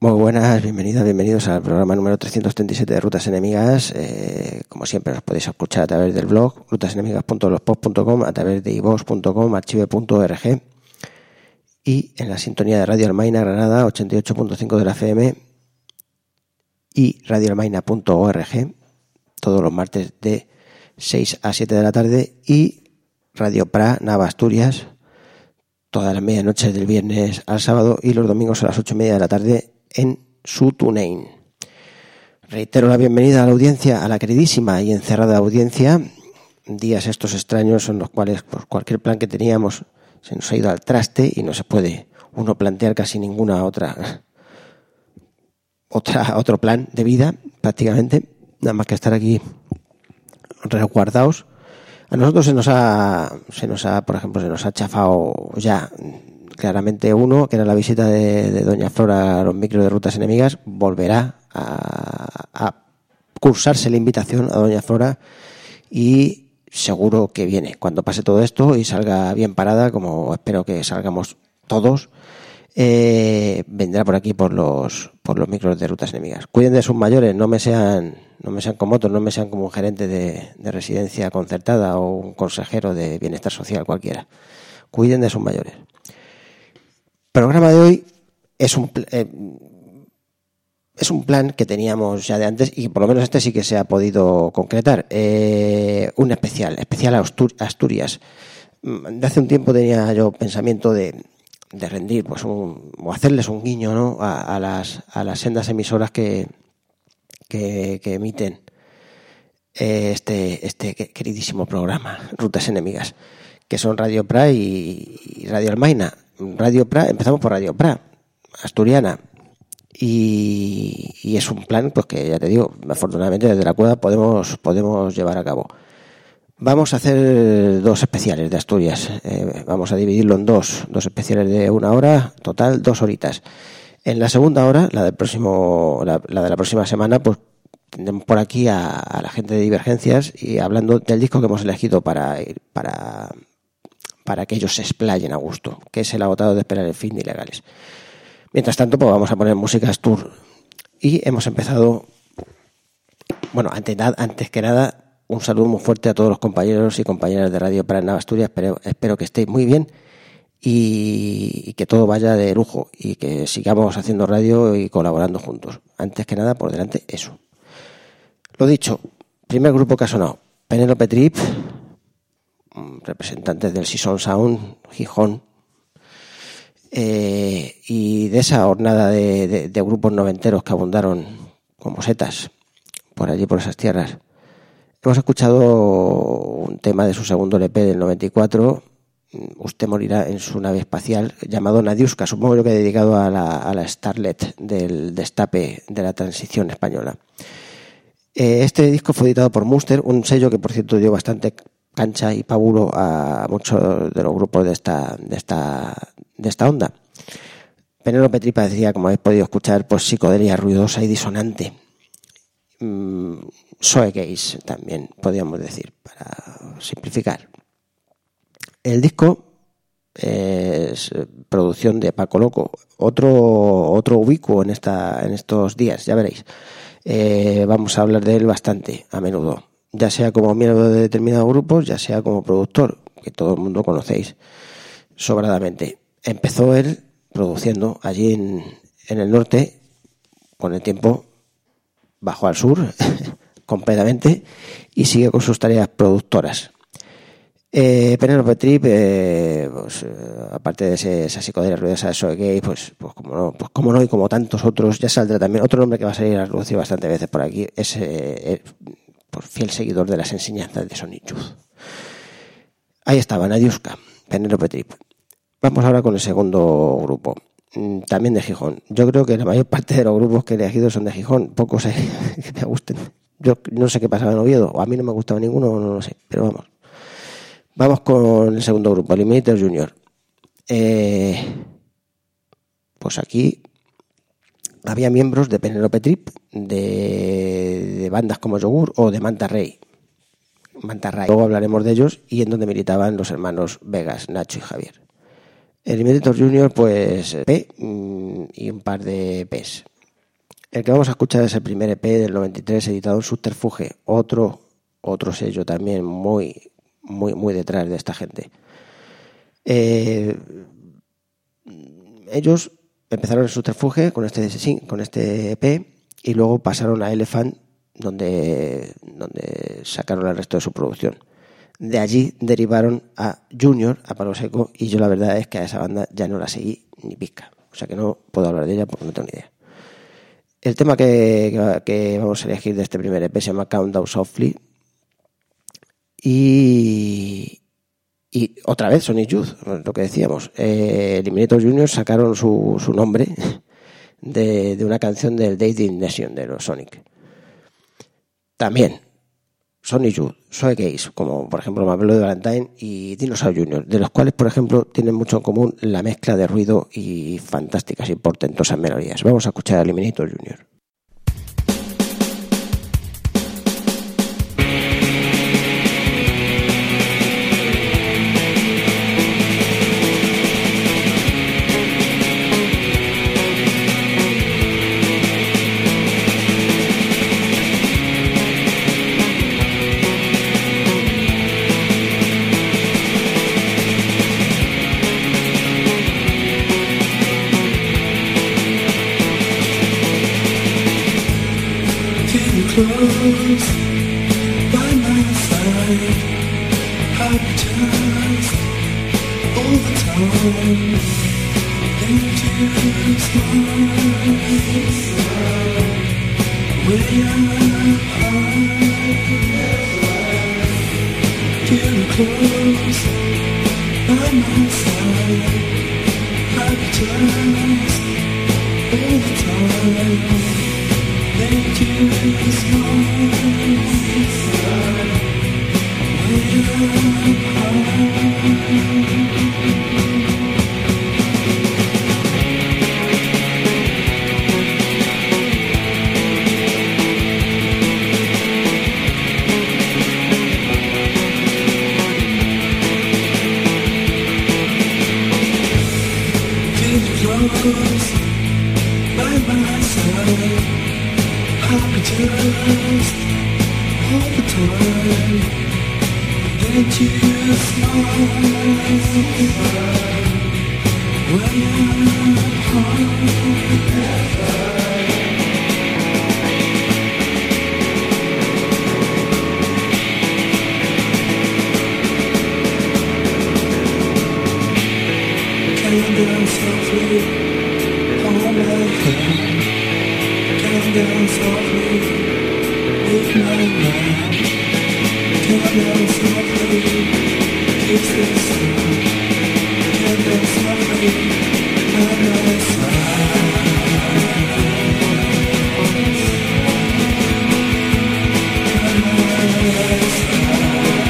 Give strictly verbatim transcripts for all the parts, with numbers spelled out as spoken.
Muy buenas, bienvenidas, bienvenidos al programa número trescientos treinta y siete de Rutas Enemigas. Eh, como siempre, nos podéis escuchar a través del blog rutas enemigas punto blogspot punto com, a través de iVoox punto com, archive punto org y en la sintonía de Radio Almaina Granada ochenta y ocho punto cinco de la F M y radio almaina punto org todos los martes de seis a siete de la tarde y Radio Pra Nava Asturias todas las medianoches del viernes al sábado y los domingos a las ocho y media de la tarde en su TuneIn. Reitero la bienvenida a la audiencia, a la queridísima y encerrada audiencia. Días estos extraños en los cuales pues, cualquier plan que teníamos se nos ha ido al traste y no se puede uno plantear casi ninguna otra, otra otro plan de vida prácticamente, nada más que estar aquí resguardados. A nosotros se nos ha, se nos ha, por ejemplo, se nos ha chafado ya claramente uno, que era la visita de, de doña Flora a los micros de Rutas Enemigas. Volverá a, a cursarse la invitación a doña Flora y seguro que viene cuando pase todo esto y salga bien parada, como espero que salgamos todos. Eh, vendrá por aquí por los por los micros de Rutas Enemigas. Cuiden de sus mayores, no me sean no me sean como otros, no me sean como un gerente de, de residencia concertada o un consejero de bienestar social cualquiera. Cuiden de sus mayores. El programa de hoy es un eh, es un plan que teníamos ya de antes y por lo menos este sí que se ha podido concretar. Eh, un especial, especial a Asturias. De hace un tiempo tenía yo pensamiento de de rendir pues un, o hacerles un guiño, ¿no? a, a las a las sendas emisoras que que, que emiten eh, este este queridísimo programa Rutas Enemigas, que son Radio Pra y, y Radio Almaina. Radio Pra, empezamos por Radio Pra asturiana y, y es un plan pues que ya te digo, afortunadamente desde la cueva podemos podemos llevar a cabo. Vamos a hacer dos especiales de Asturias. Eh, vamos a dividirlo en dos, dos especiales de una hora, total dos horitas. En la segunda hora, la del próximo, la, la de la próxima semana, pues tendremos por aquí a, a la gente de Divergencias y hablando del disco que hemos elegido para para para que ellos se explayen a gusto, que es El agotado de esperar el fin de Ilegales. Mientras tanto, pues vamos a poner música Astur y hemos empezado. Bueno, antes, antes que nada. Un saludo muy fuerte a todos los compañeros y compañeras de Radio Pra Nava Asturias. Espero, espero que estéis muy bien y, y que todo vaya de lujo y que sigamos haciendo radio y colaborando juntos. Antes que nada, por delante, eso. Lo dicho, primer grupo que ha sonado, Penélope Trip, representantes del Season Sound, Gijón, eh, y de esa jornada de, de, de grupos noventeros que abundaron como setas por allí, por esas tierras. Hemos escuchado un tema de su segundo L P del noventa y cuatro, Usted morirá en su nave espacial, llamado Nadiuska, supongo yo que dedicado a la, a la Starlet del destape de la transición española. Eh, este disco fue editado por Munster, un sello que por cierto dio bastante cancha y pábulo a muchos de los grupos de esta, de esta, de esta onda. Penélope Trip decía, como habéis podido escuchar, pues psicodelia ruidosa y disonante. Mm, Shoegaze también podríamos decir, para simplificar. El disco es producción de Paco Loco, otro otro ubicuo en esta en estos días, ya veréis. Eh, vamos a hablar de él bastante a menudo, ya sea como miembro de determinados grupos, ya sea como productor, que todo el mundo conocéis sobradamente. Empezó él produciendo allí en, en el norte, con el tiempo bajó al sur completamente y sigue con sus tareas productoras. Eh, Penélope Trip, eh, pues, eh, aparte de ese, esa psicodelia ruidosa de Shoegaze, pues, pues como no, pues como no y como tantos otros, ya saldrá también otro nombre que va a salir a relucir bastantes veces por aquí, es eh, eh, pues, fiel seguidor de las enseñanzas de Sonic Youth. Ahí estaba Nadiuska, Penélope Trip. Vamos ahora con el segundo grupo, también de Gijón. Yo creo que la mayor parte de los grupos que he elegido son de Gijón, pocos eh, que me gusten. Yo no sé qué pasaba en Oviedo, o a mí no me gustaba ninguno, no lo sé, pero vamos. Vamos con el segundo grupo, Eliminator Junior. Eh, pues aquí había miembros de Penélope Trip, de, de bandas como Yogur o de Manta Ray. Manta Ray. Luego hablaremos de ellos y en donde militaban los hermanos Vegas, Nacho y Javier. Eliminator Junior, pues P y un par de P's. El que vamos a escuchar es el primer E P del noventa y tres, editado en Subterfuge, otro, otro sello también muy, muy, muy detrás de esta gente. Eh, ellos empezaron en Subterfuge con este, con este E P y luego pasaron a Elephant, donde, donde sacaron el resto de su producción. De allí derivaron a Junior, a Palo Seco, y yo la verdad es que a esa banda ya no la seguí ni pizca. O sea que no puedo hablar de ella porque no tengo ni idea. El tema que, que vamos a elegir de este primer E P se llama Countdown Softly. Y, y otra vez Sonic Youth, lo que decíamos. Eh, Eliminator Junior sacaron su, su nombre de, de una canción del Dating Nation de los Sonic. También Sonic Youth, Zoe Gaze, como por ejemplo Mabelo de Valentine y Dinosaur Junior, de los cuales por ejemplo tienen mucho en común la mezcla de ruido y fantásticas y portentosas melodías. Vamos a escuchar a Eliminator Junior. Close by my side, happy just all the time. Into smile, way up high. Get close by my side, happy just all the time. Thank you, smile, way up high. Feel close by my side. Happy just all the time. Let you smile way up high. Count down softly, hold my hand. Count down softly with my mind. Count down softly, kiss the sun. Count down softly by my side. By my side.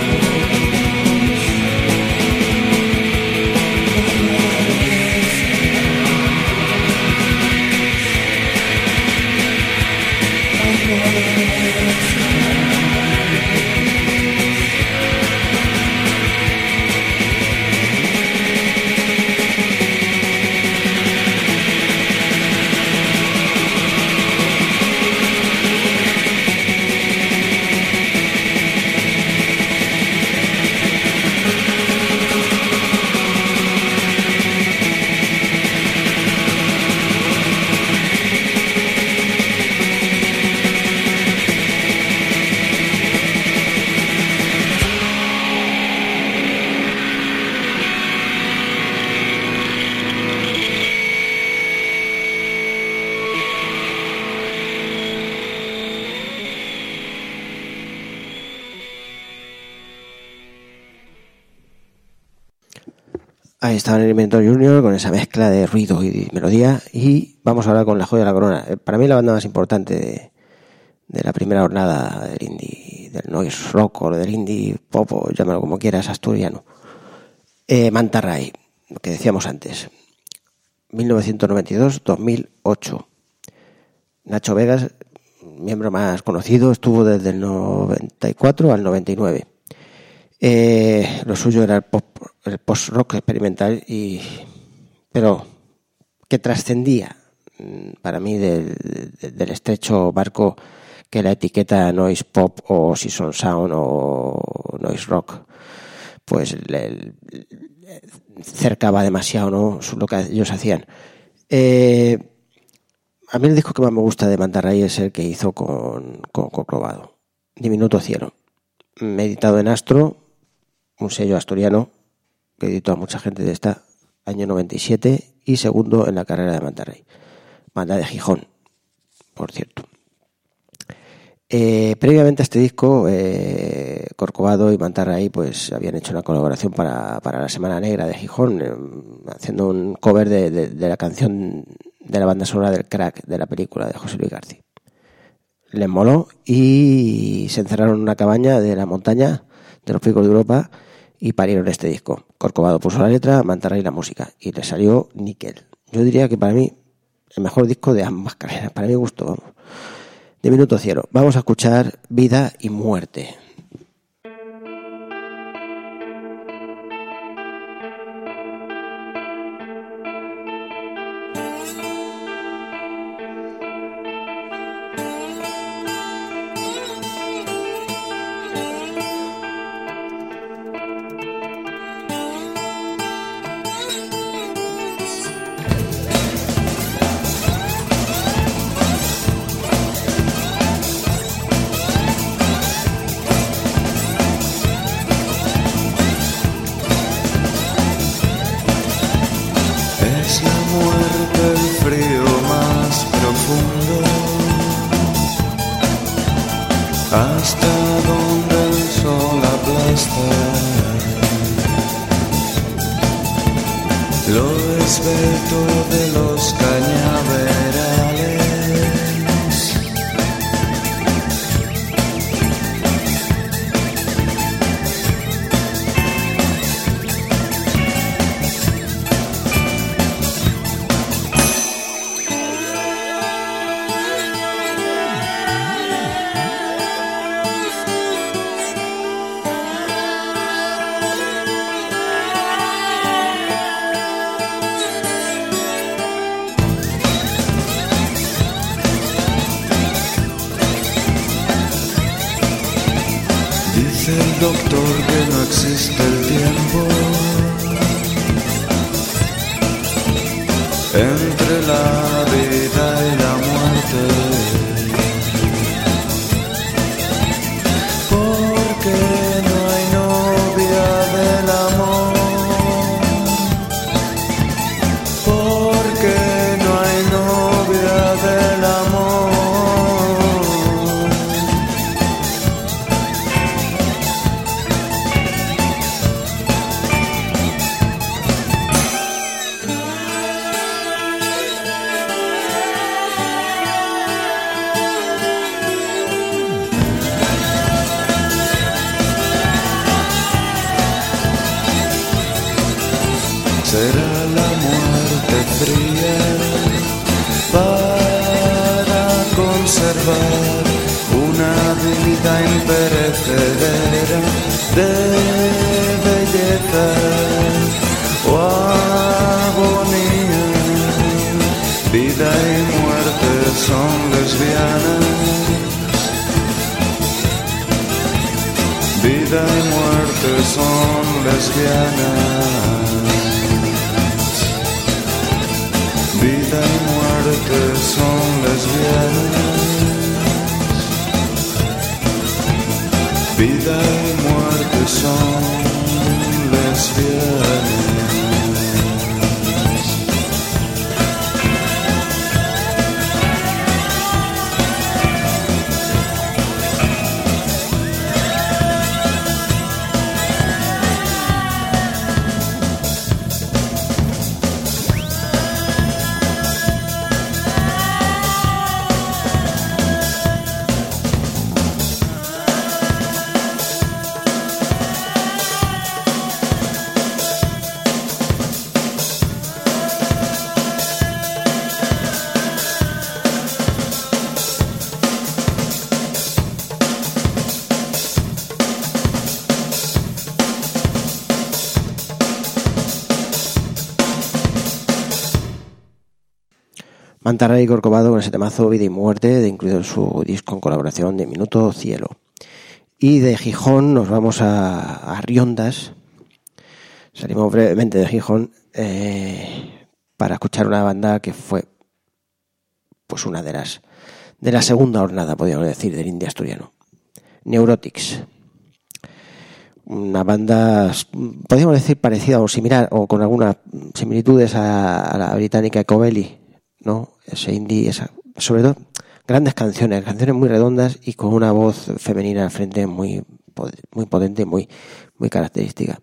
Ahí estaba el Eliminator Junior con esa mezcla de ruido y melodía. Y vamos ahora con la joya de la corona. Para mí la banda más importante de, de la primera jornada del indie, del noise rock o del indie pop, o llámalo como quieras, asturiano. Eh, Manta Ray, lo que decíamos antes. mil novecientos noventa y dos a dos mil ocho. Nacho Vegas, miembro más conocido, estuvo desde el noventa y cuatro al noventa y nueve. Eh, lo suyo era el pop, el post-rock experimental, y pero que trascendía para mí del, del estrecho barco que la etiqueta noise pop o season sound o noise rock pues le, le, cercaba demasiado, ¿no? Lo que ellos hacían. Eh, a mí el disco que más me gusta de Manta Ray es el que hizo con, con Corcovado, Diminuto Cielo, editado en Astro, un sello asturiano que editó a mucha gente de esta, año noventa y siete, y segundo en la carrera de Manta Ray, banda de Gijón, por cierto. Eh, previamente a este disco, eh, Corcovado y Manta Ray pues habían hecho una colaboración para, para la Semana Negra de Gijón, eh, haciendo un cover de, de, de la canción de la banda sonora del Crack, de la película de José Luis García. Les moló y se encerraron en una cabaña de la montaña de los Picos de Europa y parieron este disco. Corcovado puso la letra, Manta Ray la música, y le salió níquel. Yo diría que para mí el mejor disco de ambas carreras, para mi gusto, vamos. Diminuto Cielo. Vamos a escuchar Vida y Muerte. Hasta donde el sol aplasta lo esbelto de los cañaverales. Dice el doctor que no existe el tiempo entre la vida y la muerte, porque no hay novia del amor, porque no hay novia del amor. Será la muerte fría para conservar una vida imperecedera de belleza o agonía. Vida y muerte son lesbianas. Vida y muerte son lesbianas. Vida y muerte son lesbianas. Vida y muerte son lesbianas. Manta Ray Corcovado con ese temazo Vida y Muerte, de incluido en su disco en colaboración de Minuto Cielo. Y de Gijón nos vamos a, a Riondas. Salimos brevemente de Gijón eh, para escuchar una banda que fue pues una de las de la segunda hornada, podríamos decir, del indie asturiano. Neurotics. Una banda, podríamos decir, parecida o similar, o con algunas similitudes a, a la británica Ecobelly, ¿no? Ese indie, esa, sobre todo, grandes canciones, canciones muy redondas y con una voz femenina al frente muy, muy potente, muy, muy característica.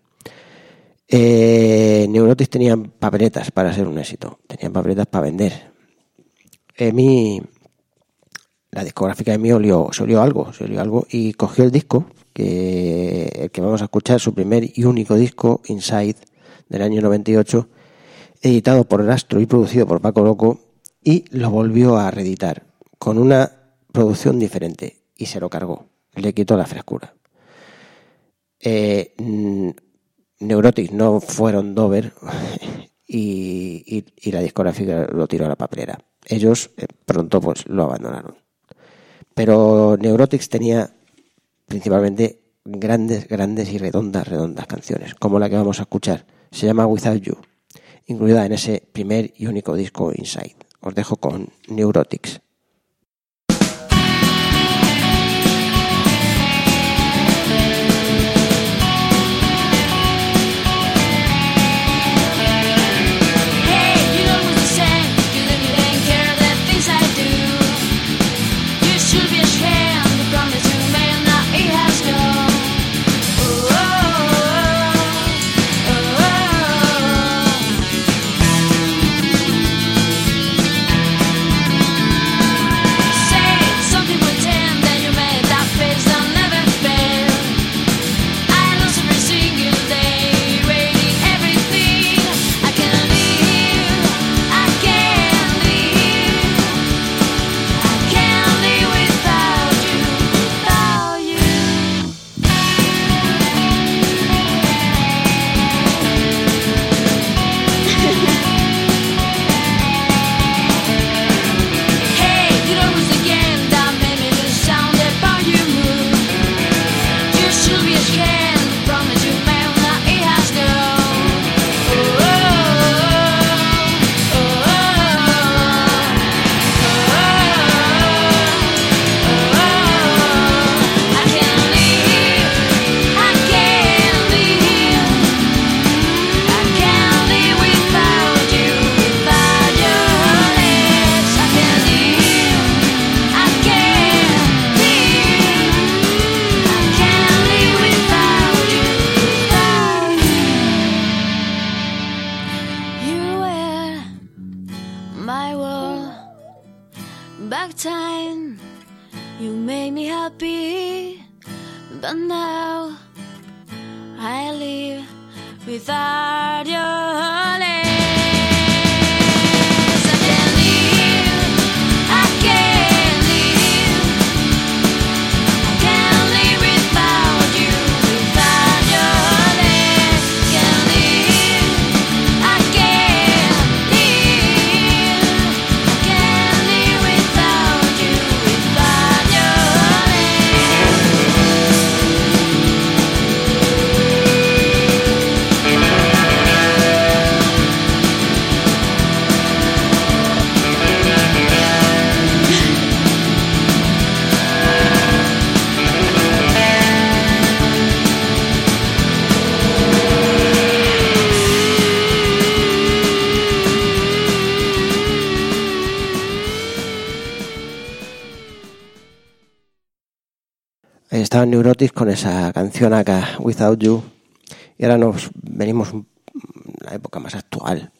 Eh, Neurotics tenían papeletas para ser un éxito, tenían papeletas para vender. Eh, mi, la discográfica de mí olió, se olió algo, se olió algo y cogió el disco, que el que vamos a escuchar, su primer y único disco, Inside, del año noventa y ocho, editado por el Astro y producido por Paco Loco, y lo volvió a reeditar con una producción diferente y se lo cargó, le quitó la frescura. Eh, Neurotics no fueron Dover y, y, y la discográfica lo tiró a la papelera. Ellos eh, pronto pues lo abandonaron. Pero Neurotics tenía principalmente grandes, grandes y redondas, redondas canciones, como la que vamos a escuchar. Se llama Without You, incluida en ese primer y único disco Inside. Os dejo con Neurotics. Estaba Neurotics con esa canción acá, Without You, y ahora nos venimos a la época más actual,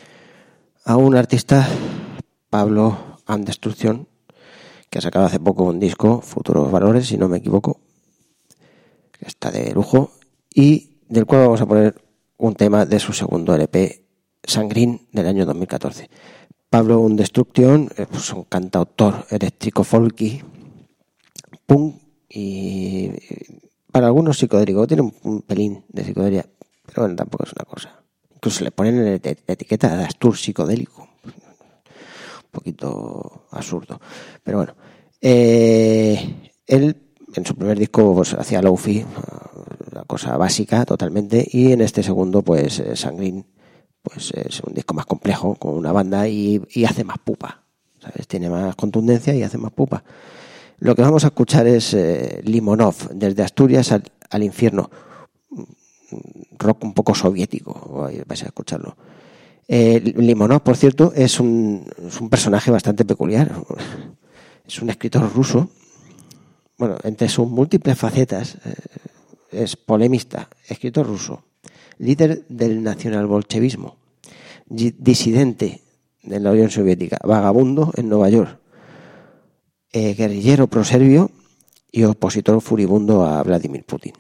a un artista, Pablo and Destruction, que ha sacado hace poco un disco, Futuros Valores, si no me equivoco, que está de lujo, y del cual vamos a poner un tema de su segundo L P, Sangrín, del año dos mil catorce. Pablo and Destruction es pues, un cantautor eléctrico folky, punk, y para algunos psicodélico, tiene un, un pelín de psicodelia, pero bueno, tampoco es una cosa. Incluso le ponen la etiqueta de Astur psicodélico. poquito absurdo. Pero bueno, eh, él en su primer disco pues hacía lo-fi, la cosa básica totalmente, y en este segundo pues eh, Sanguine pues es un disco más complejo con una banda y, y hace más pupa, ¿sabes? Tiene más contundencia y hace más pupa. Lo que vamos a escuchar es eh, Limonov, desde Asturias al, al infierno, rock un poco soviético, vais a escucharlo. Eh, Limonov, por cierto, es un, es un personaje bastante peculiar. Es un escritor ruso. Bueno, entre sus múltiples facetas, eh, es polemista, escritor ruso, líder del nacionalbolchevismo, disidente de la Unión Soviética, vagabundo en Nueva York, eh, guerrillero proserbio y opositor furibundo a Vladimir Putin.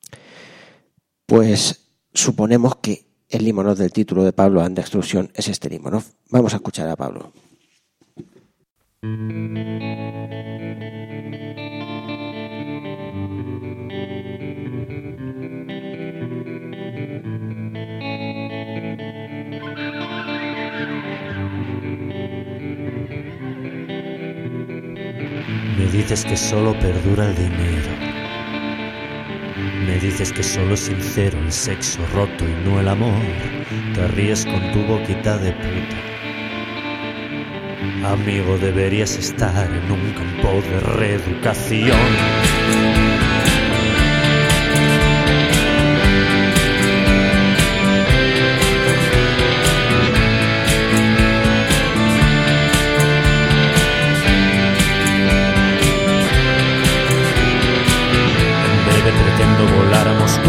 Pues suponemos que el Limonov del título de Pablo and the Destruction es este Limonov. Vamos a escuchar a Pablo. Me dices que solo perdura el dinero. Me dices que solo es sincero el sexo roto y no el amor. Te ríes con tu boquita de puta. Amigo, deberías estar en un campo de reeducación. Volar a Moscú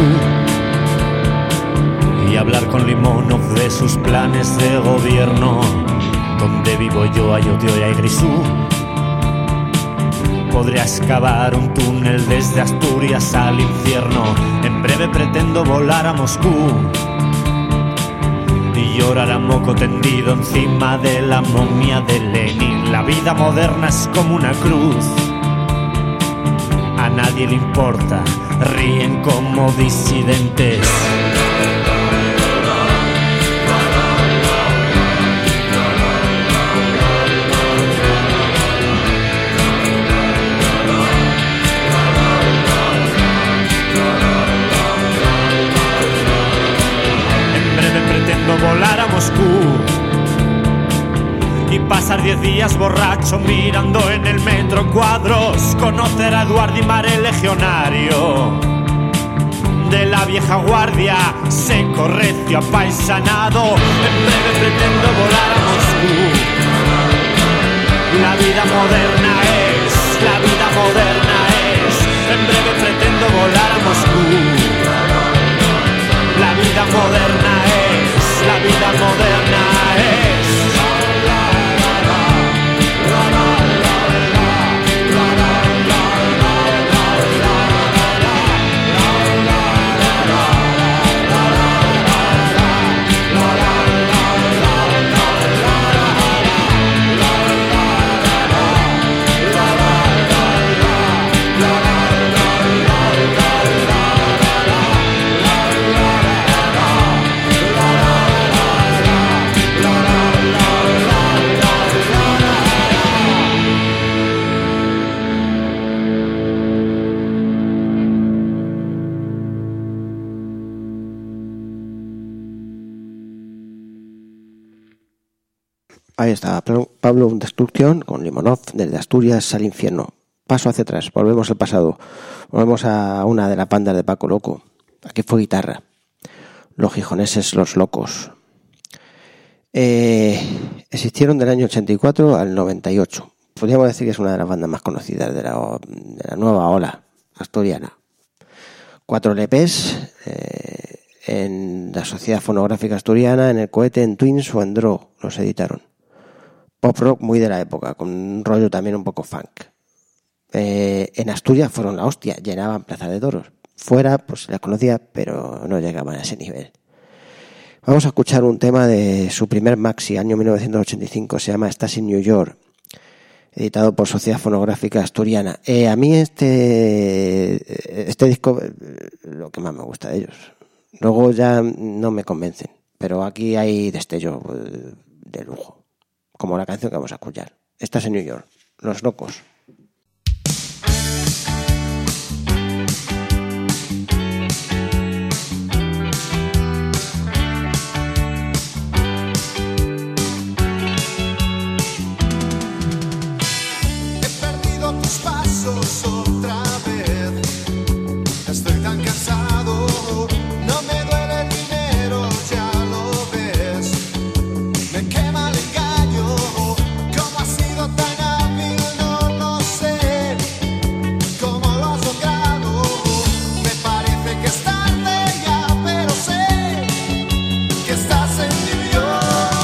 y hablar con Limonov de sus planes de gobierno. Donde vivo yo hay odio y hay grisú. Podría excavar un túnel desde Asturias al infierno. En breve pretendo volar a Moscú y llorar a moco tendido encima de la momia de Lenin. La vida moderna es como una cruz. A nadie le importa, ríen como disidentes. En breve pretendo volar a Moscú y pasar diez días borracho mirando en el metro cuadros. Conocer a Eduardo Imar, el legionario de la vieja guardia, seco, recio, apaisanado. En breve pretendo volar a Moscú. La vida moderna es, la vida moderna es. En breve pretendo volar a Moscú. La vida moderna es, la vida moderna es. Ahí está, Pablo and the Destruction con Limonov, desde Asturias al infierno. Paso hacia atrás, volvemos al pasado. Volvemos a una de las bandas de Paco Loco. Aquí fue guitarra. Los gijoneses Los Locos. Eh, existieron del año ochenta y cuatro al noventa y ocho. Podríamos decir que es una de las bandas más conocidas de la, de la nueva ola asturiana. Cuatro L Pes eh, en la Sociedad Fonográfica Asturiana, en El Cohete, en Twins o en Draw los editaron. Pop rock muy de la época, con un rollo también un poco funk. Eh, en Asturias fueron la hostia, llenaban Plaza de Toros. Fuera, pues se las conocía, pero no llegaban a ese nivel. Vamos a escuchar un tema de su primer maxi, año mil novecientos ochenta y cinco, se llama Estás en New York, editado por Sociedad Fonográfica Asturiana. Eh, a mí este, este disco, lo que más me gusta de ellos. Luego ya no me convencen, pero aquí hay destello de lujo. como la canción que vamos a escuchar. Estás en New York, Los Locos. Otra vez, estoy tan cansado, no me duele el dinero, ya lo ves, me quema el engaño, cómo ha sido tan hábil, no lo sé, cómo lo has logrado, me parece que es tarde ya, pero sé que estás en New York.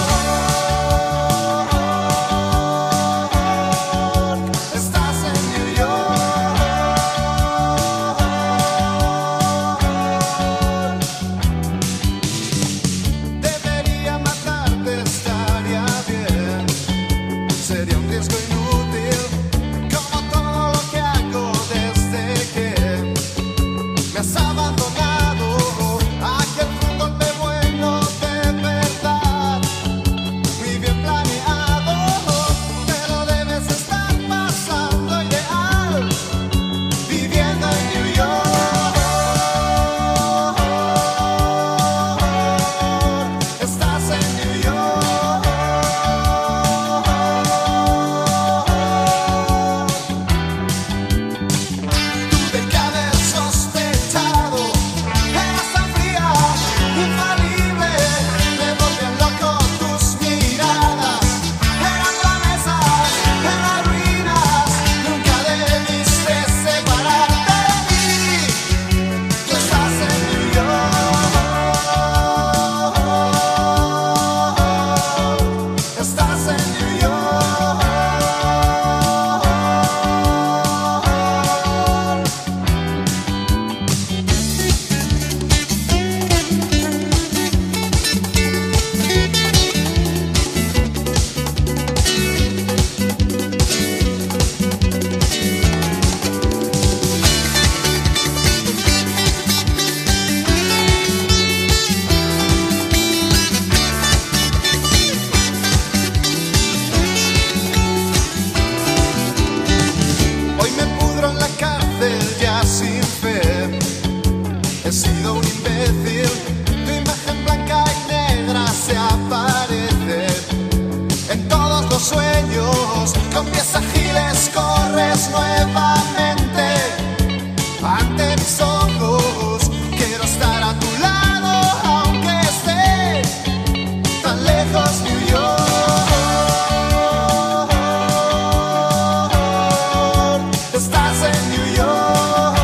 Sueños, con pies ágiles corres nuevamente ante mis ojos. Quiero estar a tu lado, aunque esté tan lejos, New York. Estás en New York.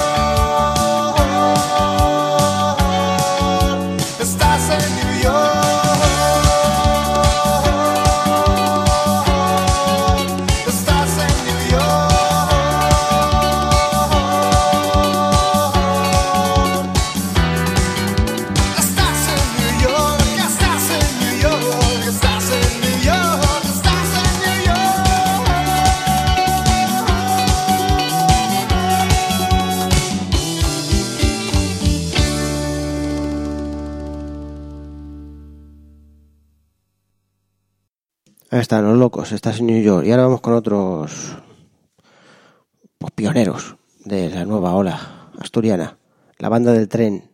Estás en New York. Ahí están Los Locos, estás en New York. Y ahora vamos con otros pues, pioneros de la nueva ola asturiana, la Banda del Tren.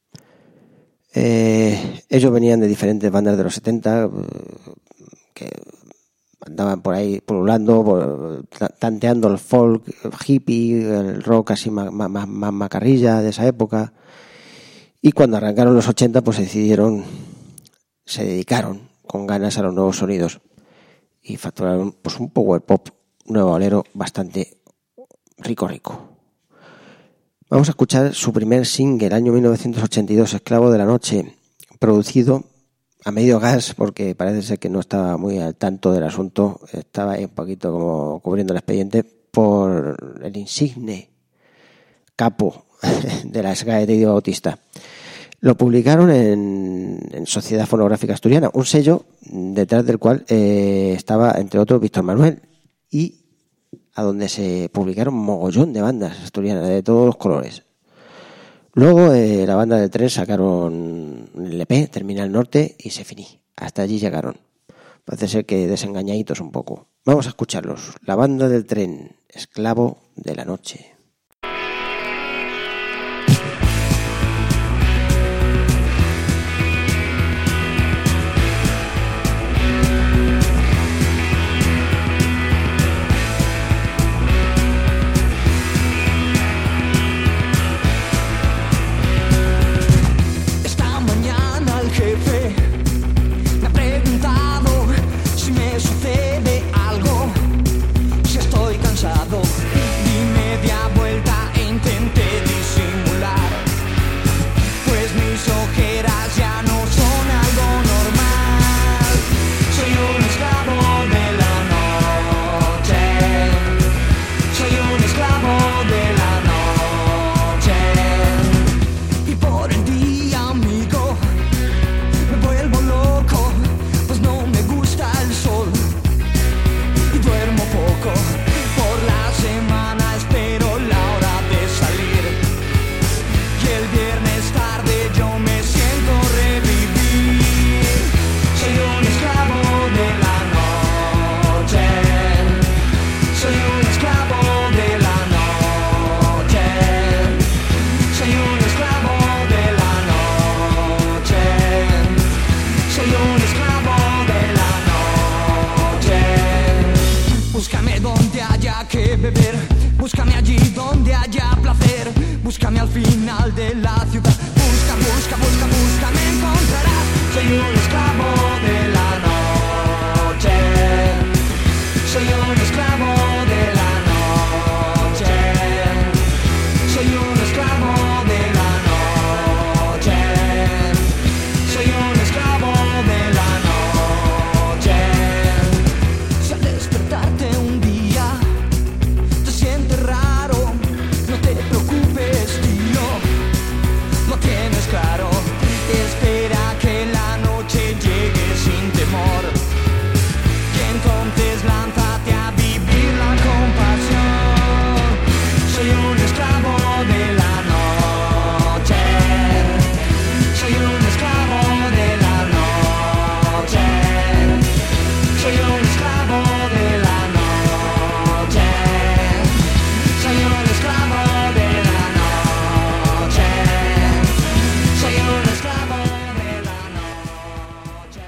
Eh, ellos venían de diferentes bandas de los setenta que andaban por ahí pululando, por, tanteando el folk, el hippie, el rock así más, más, más macarrilla de esa época. Y cuando arrancaron los ochenta, pues se decidieron, se dedicaron con ganas a los nuevos sonidos y facturaron pues un power pop nuevo bolero bastante rico rico. Vamos a escuchar su primer single, año mil novecientos ochenta y dos, Esclavo de la Noche, producido a medio gas porque parece ser que no estaba muy al tanto del asunto, estaba ahí un poquito como cubriendo el expediente, por el insigne capo de la S G A E Teidio Bautista. Lo publicaron en, en Sociedad Fonográfica Asturiana, un sello detrás del cual eh, estaba, entre otros, Víctor Manuel, y a donde se publicaron mogollón de bandas asturianas de todos los colores. Luego eh, la Banda del Tren sacaron el E P, Terminal Norte, y Se Finí. Hasta allí llegaron. Parece ser que desengañaditos un poco. Vamos a escucharlos. La Banda del Tren, Esclavo de la Noche. Búscame allí donde haya placer, búscame al final de la ciudad. Busca, busca, busca, busca, me encontrarás. Soy un esclavo de la noche. Soy un esclavo de la noche. Soy un esclavo de la noche. Soy un esclavo de la noche. Si al despertarte un día te sientes raro, no te preocupes, tío, lo tienes claro. Espera que la noche llegue sin temor, y entonces lánzate a vivirla con pasión. Soy un esclavo de la noche. Soy un esclavo de la noche. Soy un esclavo de la noche. Soy un esclavo de la noche. Soy un esclavo de la noche.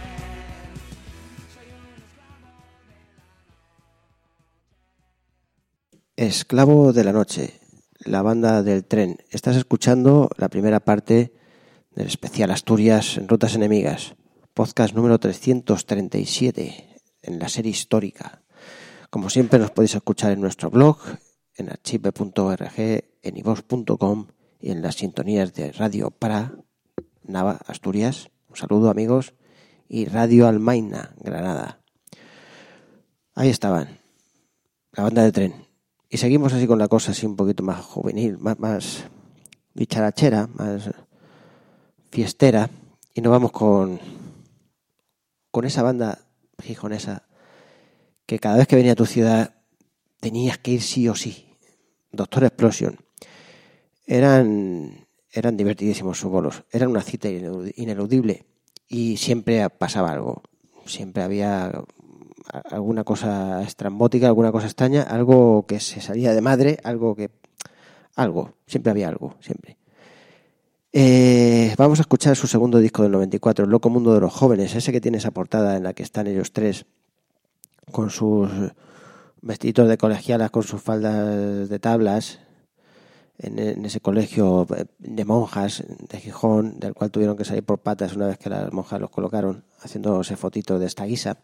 Esclavo de la Noche, La Banda del Tren. Estás escuchando la primera parte del especial Asturias en Rutas Enemigas, podcast número trescientos treinta y siete en la serie histórica. Como siempre nos podéis escuchar en nuestro blog, en archive punto org, en iVoox punto com y en las sintonías de Radio Para, Nava, Asturias. Un saludo, amigos. Y Radio Almaina, Granada. Ahí estaban, La Banda del Tren. Y seguimos así con la cosa así un poquito más juvenil, más, más dicharachera, más fiestera. Y nos vamos con, con esa banda gijonesa que cada vez que venía a tu ciudad tenías que ir sí o sí. Doctor Explosion. Eran, eran divertidísimos sus bolos. Eran una cita ineludible y siempre pasaba algo. Siempre había alguna cosa estrambótica, alguna cosa extraña, algo que se salía de madre, algo que... Algo, siempre había algo, siempre. Eh, vamos a escuchar su segundo disco del noventa y cuatro, El Loco Mundo de los Jóvenes, ese que tiene esa portada en la que están ellos tres con sus vestiditos de colegialas, con sus faldas de tablas, en, en ese colegio de monjas de Gijón, del cual tuvieron que salir por patas una vez que las monjas los colocaron, haciéndose fotitos de esta guisa.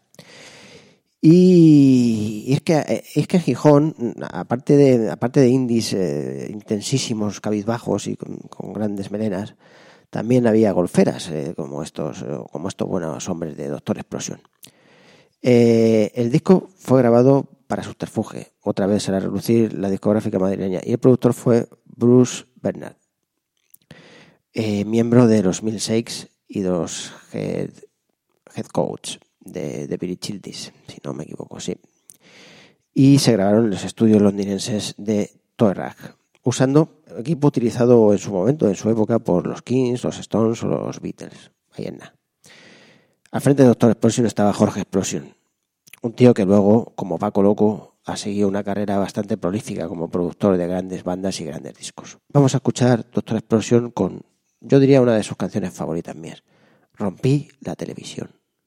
Y, y es que es que en Gijón, aparte de aparte de indies eh, intensísimos, cabizbajos y con, con grandes melenas, también había golferas eh, como estos como estos buenos hombres de Doctor Explosion. Eh, el disco fue grabado para Subterfuge, otra vez a relucir la discográfica madrileña, y el productor fue Bruce Bernard, eh, miembro de los Milkshakes y de los Head, head Coach de, de Billy Childis, si no me equivoco, sí. Y se grabaron en los estudios londinenses de Toe Rag, usando equipo utilizado en su momento, en su época, por los Kings, los Stones o los Beatles. Ahí en nada. Al frente de Doctor Explosion estaba Jorge Explosion, un tío que luego, como Paco Loco, ha seguido una carrera bastante prolífica como productor de grandes bandas y grandes discos. Vamos a escuchar Doctor Explosion con, yo diría, una de sus canciones favoritas mías, Rompí la televisión.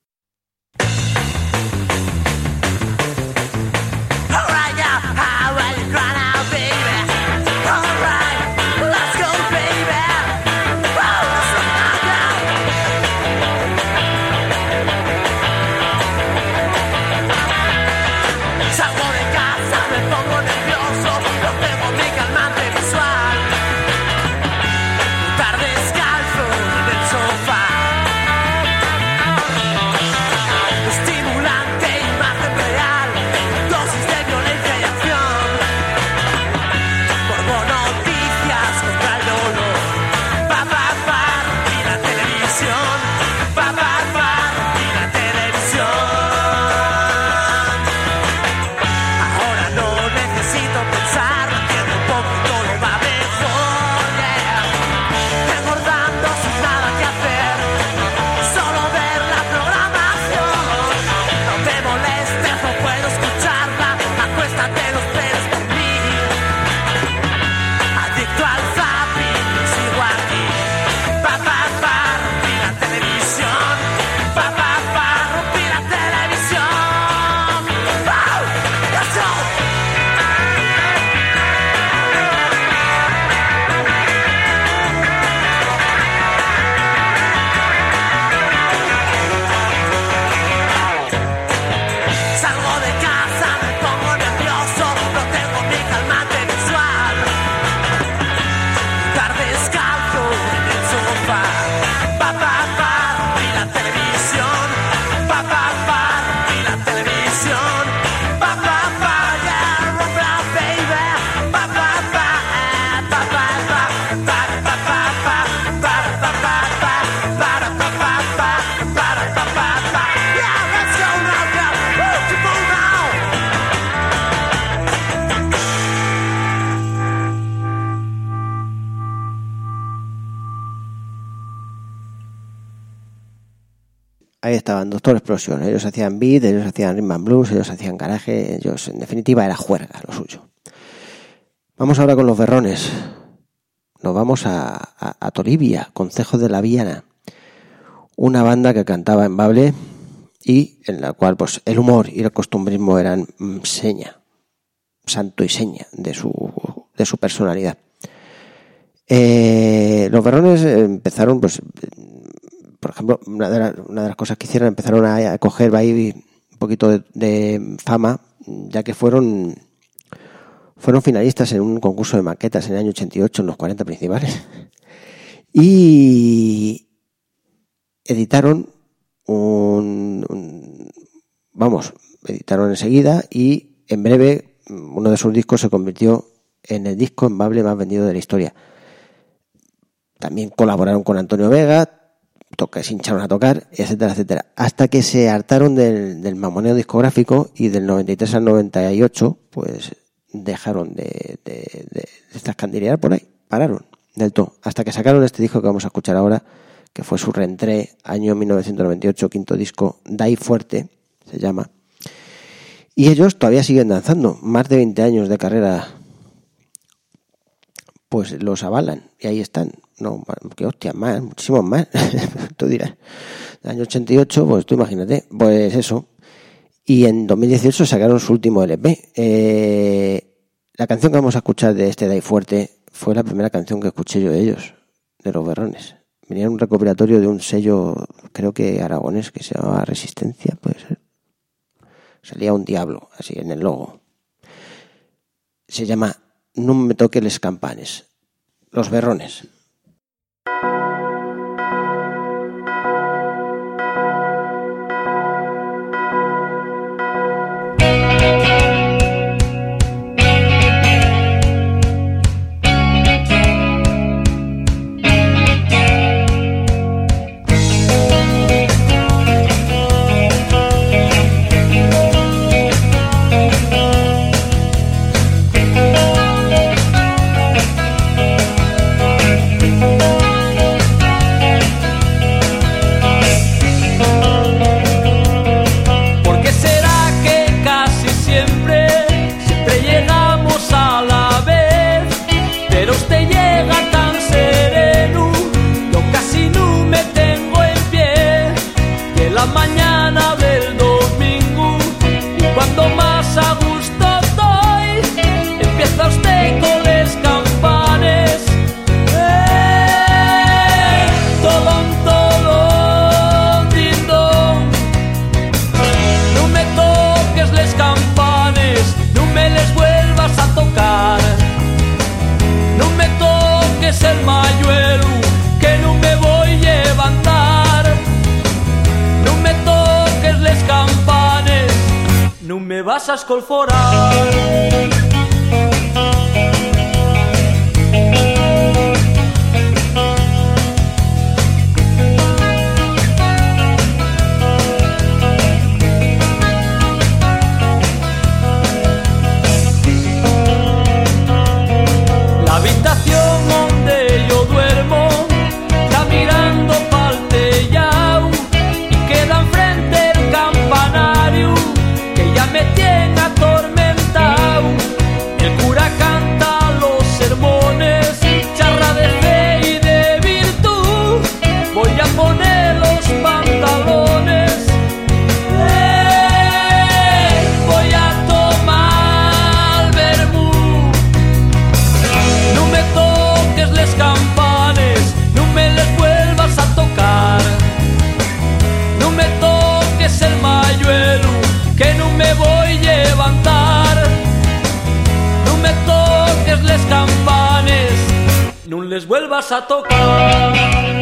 Ahí estaban Doctor Explosion, ellos hacían beat, ellos hacían rhythm and blues, ellos hacían garaje, ellos en definitiva era juerga lo suyo. Vamos ahora con los berrones, nos vamos a, a, a Toribia, concejo de la Viana, una banda que cantaba en bable y en la cual pues el humor y el costumbrismo eran seña, santo y seña de su, de su personalidad. Eh, los berrones empezaron pues... Por ejemplo, una de, la, una de las cosas que hicieron, empezaron a, a coger ahí un poquito de, de fama, ya que fueron fueron finalistas en un concurso de maquetas en el año ochenta y ocho, en los cuarenta principales. Y editaron un, un... Vamos, editaron enseguida y en breve uno de sus discos se convirtió en el disco en bable más vendido de la historia. También colaboraron con Antonio Vega, toca, se hincharon a tocar, etcétera, etcétera, hasta que se hartaron del, del mamoneo discográfico y del noventa y tres al noventa y ocho pues dejaron de, de, de, de zascandilear por ahí, pararon del todo, hasta que sacaron este disco que vamos a escuchar ahora, que fue su reentré, año mil novecientos noventa y ocho, quinto disco, Dai Fuerte se llama, y ellos todavía siguen danzando, más de veinte años de carrera pues los avalan, y ahí están. No, que hostia, más, muchísimos más. Tú dirás, el año ochenta y ocho, pues tú imagínate, pues eso. Y en dos mil dieciocho sacaron su último L P. Eh, la canción que vamos a escuchar de este Dai Fuerte fue la primera canción que escuché yo de ellos, de los berrones. Venía en un recopilatorio de un sello, creo que aragonés, que se llamaba Resistencia, puede ser. Salía un diablo, así, en el logo. Se llama No me toque les campanes. Los berrones. Thank llega tan sereno, yo casi no me tengo en pie, que la mañana del domingo, y cuando más a gusto estoy, empieza usted con las campanes. ¡Eh! Tolón, tolón, din don. No me toques las campanes, no me les vuelvas a tocar. No me toques el mayuelo, que no me voy a levantar. No me toques las campanes, no me vas a escolforar. La habitación donde yo duermo está mirando pa'l tellao y queda enfrente el campanario que ya me tiene atormentado. El cura canta los sermones, charra de fe y de virtud. Voy a poner los pantalones, eh, voy a tomar vermú. No me toques las campanes, no me les vuelvas a tocar. No me toques el mayuelo, que no me voy a levantar. No me toques las campanes, no les vuelvas a tocar.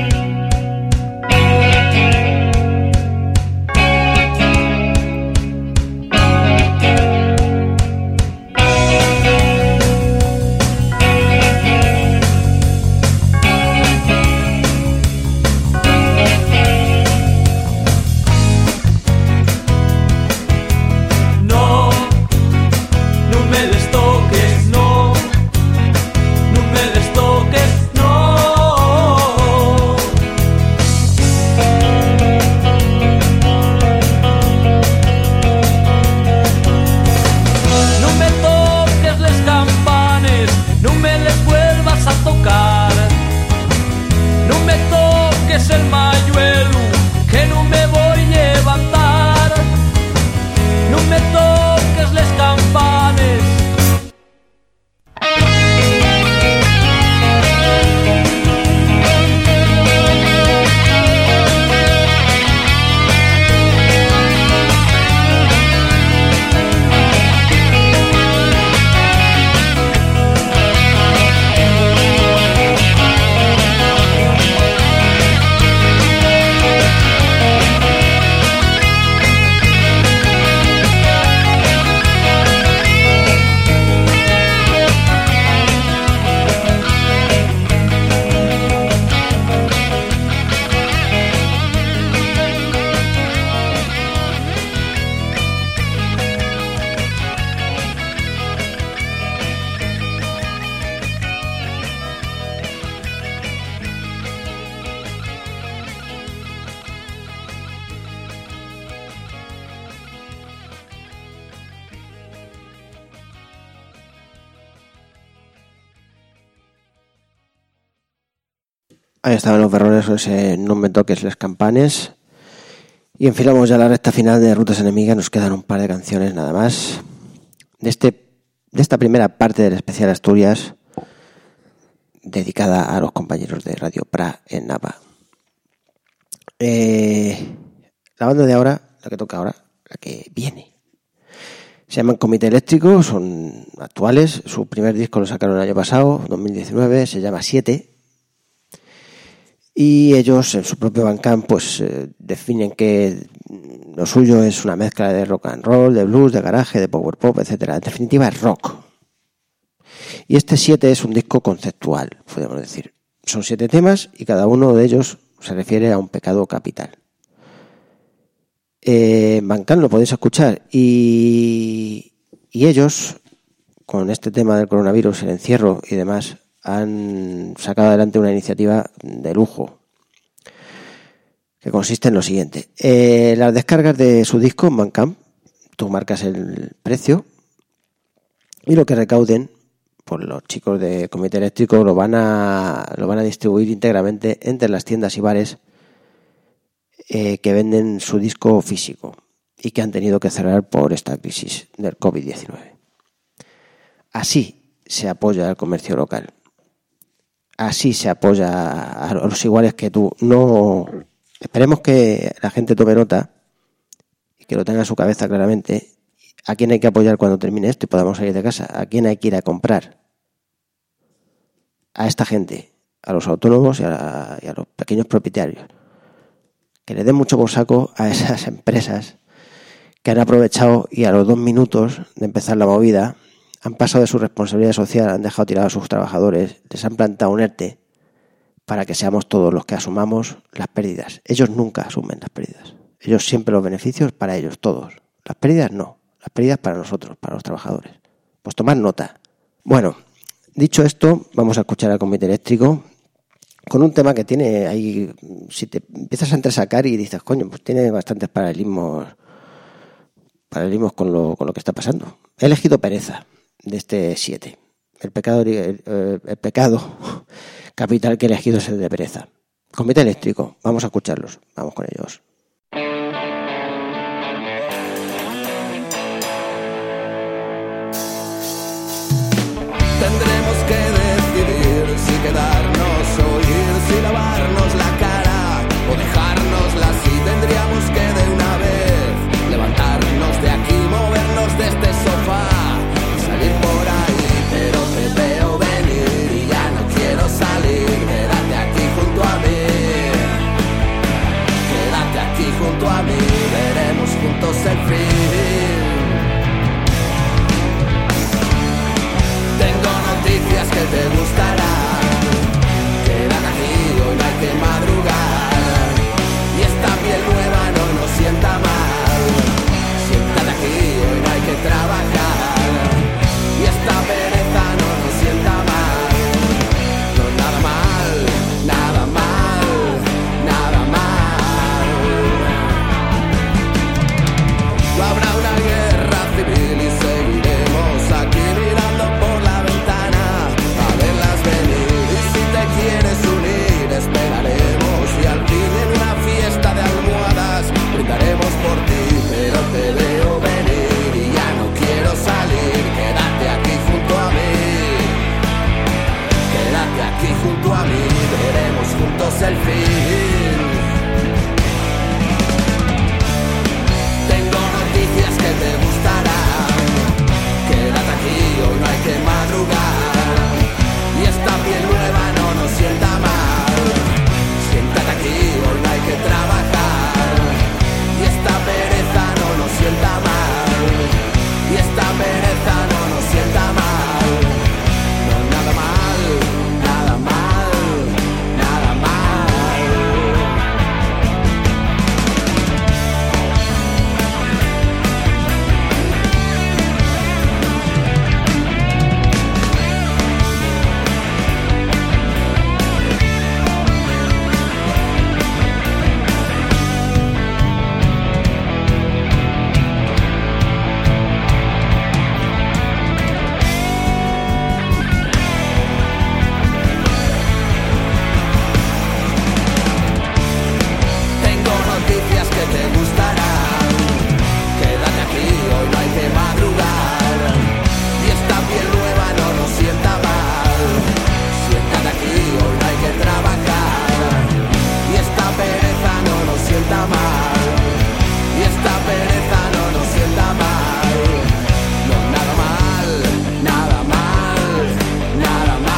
No, no me les toques, no, no me les toques, no. No me toques las campanes, no me les vuelvas a tocar. No me toques el mayuelo, que no me voy a levantar. No me toques las campanes. Ahí estaban los berrones, ese No me toques las campanes. Y enfilamos ya la recta final de Rutas Enemigas. Nos quedan un par de canciones nada más. De, este, de esta primera parte del especial Asturias, dedicada a los compañeros de Radio Pra en Nava. Eh, la banda de ahora, la que toca ahora, la que viene, se llaman Comité Eléctrico, son actuales. Su primer disco lo sacaron el año pasado, dos mil diecinueve, se llama Siete. Y ellos en su propio Bandcamp pues eh, definen que lo suyo es una mezcla de rock and roll, de blues, de garaje, de power pop, etcétera. En definitiva es rock. Y este siete es un disco conceptual, podemos decir. Son siete temas y cada uno de ellos se refiere a un pecado capital. Eh, Bandcamp lo podéis escuchar y, y ellos, con este tema del coronavirus, el encierro y demás, han sacado adelante una iniciativa de lujo que consiste en lo siguiente. Eh, las descargas de su disco en Bandcamp, tú marcas el precio y lo que recauden pues los chicos de Comité Eléctrico lo van a, lo van a distribuir íntegramente entre las tiendas y bares eh, que venden su disco físico y que han tenido que cerrar por esta crisis del covid diecinueve. Así se apoya al comercio local. Así se apoya a los iguales que tú. No, esperemos que la gente tome nota y que lo tenga en su cabeza claramente. ¿A quién hay que apoyar cuando termine esto y podamos salir de casa? ¿A quién hay que ir a comprar? A esta gente, a los autónomos y a, la, y a los pequeños propietarios. Que le den mucho por saco a esas empresas que han aprovechado y a los dos minutos de empezar la movida han pasado de su responsabilidad social, han dejado tirados a sus trabajadores, les han plantado un ERTE para que seamos todos los que asumamos las pérdidas. Ellos nunca asumen las pérdidas. Ellos siempre los beneficios para ellos, todos. Las pérdidas no. Las pérdidas para nosotros, para los trabajadores. Pues tomad nota. Bueno, dicho esto, vamos a escuchar al Comité Eléctrico con un tema que tiene ahí, si te empiezas a entresacar y dices, coño, pues tiene bastantes paralelismos, paralelismos con lo, con lo que está pasando. He elegido Pereza, de este siete. El pecado, el, el pecado capital que he elegido es el de pereza. Comité Eléctrico, vamos a escucharlos, vamos con ellos. Tendremos que decidir si quedarnos o ir, si lavarnos la cara o dejárnosla así. Tendríamos que de una vez levantarnos de aquí, movernos de este sofá y salir por ahí. Pero te veo venir y ya no quiero salir. Quédate aquí junto a mí, quédate aquí junto a mí. Veremos juntos el fin. Tengo noticias que te gustarán. Quédate aquí, hoy no hay que madrugar. Y esta piel nueva no nos sienta mal. Siéntate aquí, hoy no hay que trabajar. Y esta pereza no nos sienta mal. No, nada mal, nada mal, nada mal. No habrá una guerra civil y seguiremos aquí mirando por la ventana a verlas venir. Y si te quieres unir, esperaremos y al fin en una fiesta de almohadas brindaremos por ti. Pero te veo venir y ya no quiero salir. Quédate aquí junto a mí, quédate aquí junto a mí. Veremos juntos el fin. Tengo noticias que te gustarán. Quédate aquí, hoy no hay que madrugar. Y esta piel nueva no nos sienta mal. Siéntate aquí, hoy no hay que trabajar. Y esta pereza no nos sienta mal. Y esta pereza no nos sienta mal. No, nada mal, nada mal, nada mal. Tengo noticias que te gustarán. Quédate aquí, hoy no hay que madrugar. Y esta piel nueva no nos sienta mal. Siéntate aquí, hoy no hay que trabajar. Y esta pereza no nos sienta mal. Y esta pereza no nos sienta mal. No, nada mal, nada mal, nada mal.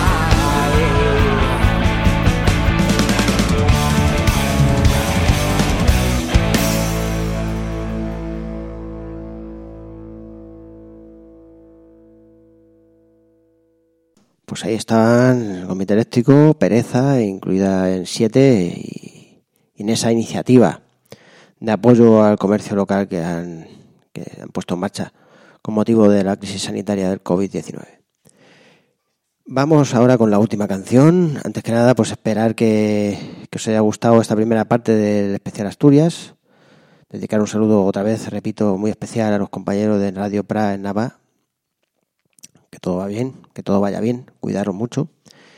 Pues ahí están el Comité Eléctrico, Pereza, incluida en siete, y, y en esa iniciativa de apoyo al comercio local que han, que han puesto en marcha con motivo de la crisis sanitaria del covid diecinueve. Vamos ahora con la última canción. Antes que nada, pues esperar que, que os haya gustado esta primera parte del especial Asturias. Dedicar un saludo otra vez, repito, muy especial a los compañeros de Radio Pra en Nava, que todo va bien, que todo vaya bien, cuidaros mucho.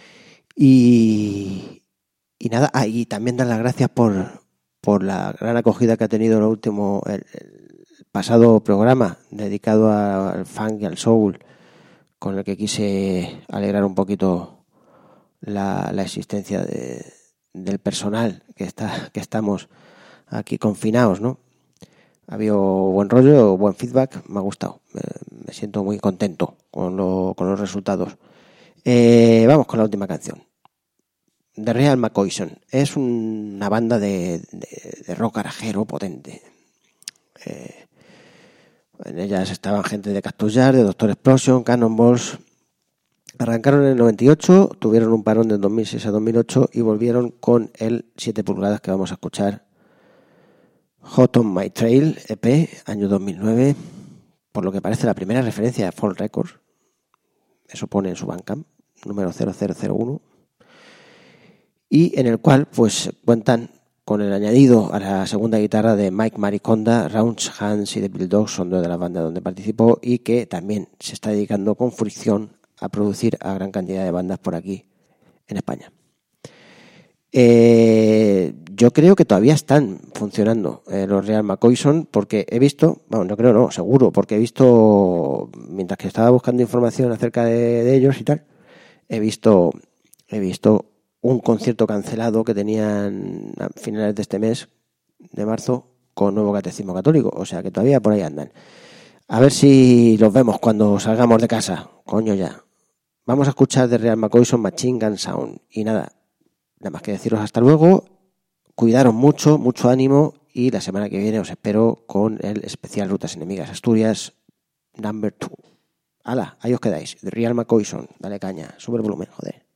Y, y nada, ah, y también dar las gracias por, por la gran acogida que ha tenido el último, el, el pasado programa dedicado al funk y al soul, con el que quise alegrar un poquito la, la existencia de, del personal que está, que estamos aquí confinados, ¿no? Ha habido buen rollo, buen feedback, me ha gustado, me, me siento muy contento con, lo, con los resultados. Eh, vamos con la última canción. The Real McCoyson es una banda de, de, de rock garajero potente. Eh, en ellas estaban gente de Cactus Jack, de Doctor Explosion, Cannonballs. Arrancaron en el noventa y ocho, tuvieron un parón del dos mil seis a dos mil ocho y volvieron con el siete pulgadas que vamos a escuchar. Hot on My Trail, E P, año dos mil nueve, por lo que parece la primera referencia a Folk Records, eso pone en su Bandcamp, número cero cero cero uno, y en el cual pues cuentan con el añadido a la segunda guitarra de Mike Mariconda. Rounds, Hands y The Bill Dogs son dos de las bandas donde participó y que también se está dedicando con fricción a producir a gran cantidad de bandas por aquí en España. Eh, yo creo que todavía están funcionando eh, los Real McCoyson, porque he visto, bueno, no creo, no, seguro, porque he visto, mientras que estaba buscando información acerca de, de ellos y tal, he visto, he visto un concierto cancelado que tenían a finales de este mes, de marzo, con Nuevo Catecismo Católico, o sea que todavía por ahí andan. A ver si los vemos cuando salgamos de casa, coño ya. Vamos a escuchar de Real McCoyson Machine Gun Sound, y nada, nada más que deciros hasta luego, cuidaros mucho, mucho ánimo, y la semana que viene os espero con el especial Rutas Enemigas Asturias number two. Hala, ahí os quedáis. The Real McCoyson, dale caña, sube el volumen, joder.